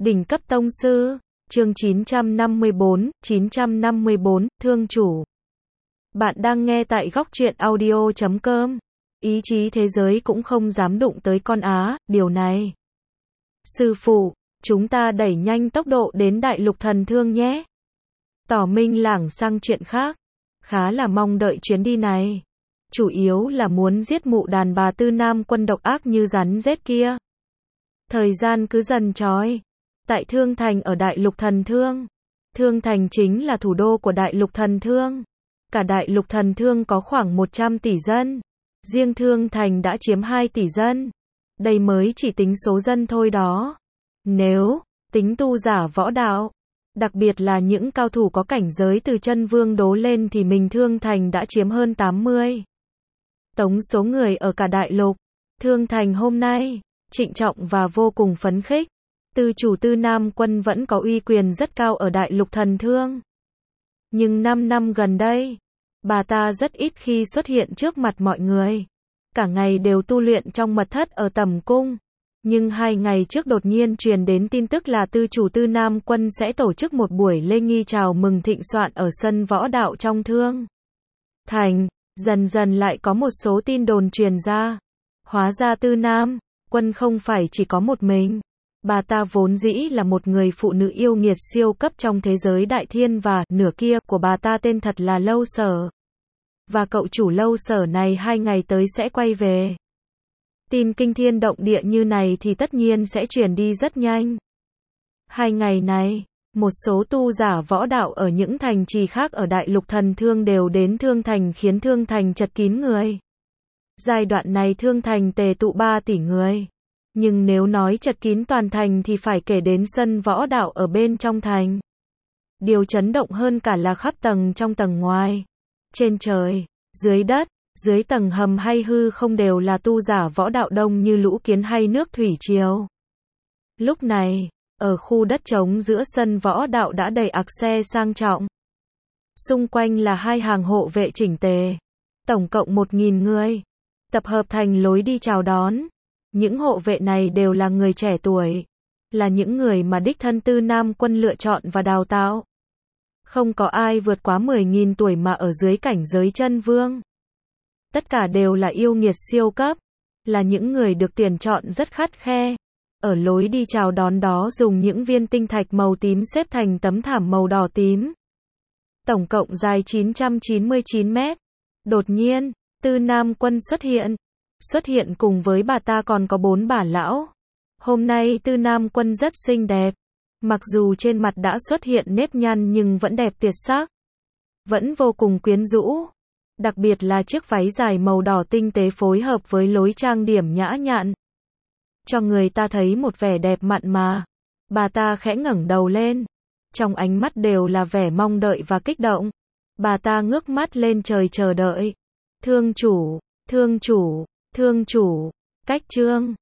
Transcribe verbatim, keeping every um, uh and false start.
Đỉnh cấp tông sư, chương chín trăm năm mươi bốn, chín trăm năm mươi bốn, thương chủ. Bạn đang nghe tại góc truyện audio chấm com. Ý chí thế giới cũng không dám đụng tới con Á, điều này. Sư phụ, chúng ta đẩy nhanh tốc độ đến đại lục thần thương nhé. Tỏ Minh lảng sang chuyện khác. Khá là mong đợi chuyến đi này. Chủ yếu là muốn giết mụ đàn bà Tư Nam Quân độc ác như rắn rết kia. Thời gian cứ dần trôi. Tại Thương Thành ở Đại lục Thần Thương. Thương Thành chính là thủ đô của Đại lục Thần Thương. Cả Đại lục Thần Thương có khoảng một trăm tỷ dân. Riêng Thương Thành đã chiếm hai tỷ dân. Đây mới chỉ tính số dân thôi đó. Nếu tính tu giả võ đạo, đặc biệt là những cao thủ có cảnh giới từ chân vương đố lên thì mình Thương Thành đã chiếm hơn tám mươi. Tổng số người ở cả đại lục Thương Thành hôm nay trịnh trọng và vô cùng phấn khích. Tư chủ Tư Nam Quân vẫn có uy quyền rất cao ở Đại lục Thần Thương. Nhưng năm năm gần đây, bà ta rất ít khi xuất hiện trước mặt mọi người. Cả ngày đều tu luyện trong mật thất ở Tầm Cung. Nhưng hai ngày trước đột nhiên truyền đến tin tức là tư chủ Tư Nam Quân sẽ tổ chức một buổi lễ nghi chào mừng thịnh soạn ở sân võ đạo trong Thương Thành. Dần dần lại có một số tin đồn truyền ra. Hóa ra Tư Nam Quân không phải chỉ có một mình. Bà ta vốn dĩ là một người phụ nữ yêu nghiệt siêu cấp trong thế giới đại thiên và nửa kia của bà ta tên thật là Lâu Sở. Và cậu chủ Lâu Sở này hai ngày tới sẽ quay về. Tin kinh thiên động địa như này thì tất nhiên sẽ truyền đi rất nhanh. Hai ngày này, một số tu giả võ đạo ở những thành trì khác ở Đại lục Thần Thương đều đến Thương Thành khiến Thương Thành chật kín người. Giai đoạn này Thương Thành tề tụ ba tỷ người. Nhưng nếu nói chật kín toàn thành thì phải kể đến sân võ đạo ở bên trong thành. Điều chấn động hơn cả là khắp tầng trong tầng ngoài. Trên trời, dưới đất, dưới tầng hầm hay hư không đều là tu giả võ đạo đông như lũ kiến hay nước thủy triều. Lúc này, ở khu đất trống giữa sân võ đạo đã đầy ặc xe sang trọng. Xung quanh là hai hàng hộ vệ chỉnh tề. Tổng cộng một nghìn người. Tập hợp thành lối đi chào đón. Những hộ vệ này đều là người trẻ tuổi. Là những người mà đích thân Tư Nam Quân lựa chọn và đào tạo. Không có ai vượt quá mười nghìn tuổi mà ở dưới cảnh giới chân vương. Tất cả đều là yêu nghiệt siêu cấp. Là những người được tuyển chọn rất khắt khe. Ở lối đi chào đón đó dùng những viên tinh thạch màu tím xếp thành tấm thảm màu đỏ tím. Tổng cộng dài chín trăm chín mươi chín mét. Đột nhiên, Tư Nam Quân xuất hiện. Xuất hiện cùng với bà ta còn có bốn bà lão. Hôm nay Tư Nam Quân rất xinh đẹp. Mặc dù trên mặt đã xuất hiện nếp nhăn nhưng vẫn đẹp tuyệt sắc. Vẫn vô cùng quyến rũ. Đặc biệt là chiếc váy dài màu đỏ tinh tế phối hợp với lối trang điểm nhã nhặn. Cho người ta thấy một vẻ đẹp mặn mà. Bà ta khẽ ngẩng đầu lên. Trong ánh mắt đều là vẻ mong đợi và kích động. Bà ta ngước mắt lên trời chờ đợi. Thương chủ, thương chủ, thương chủ, cách chương.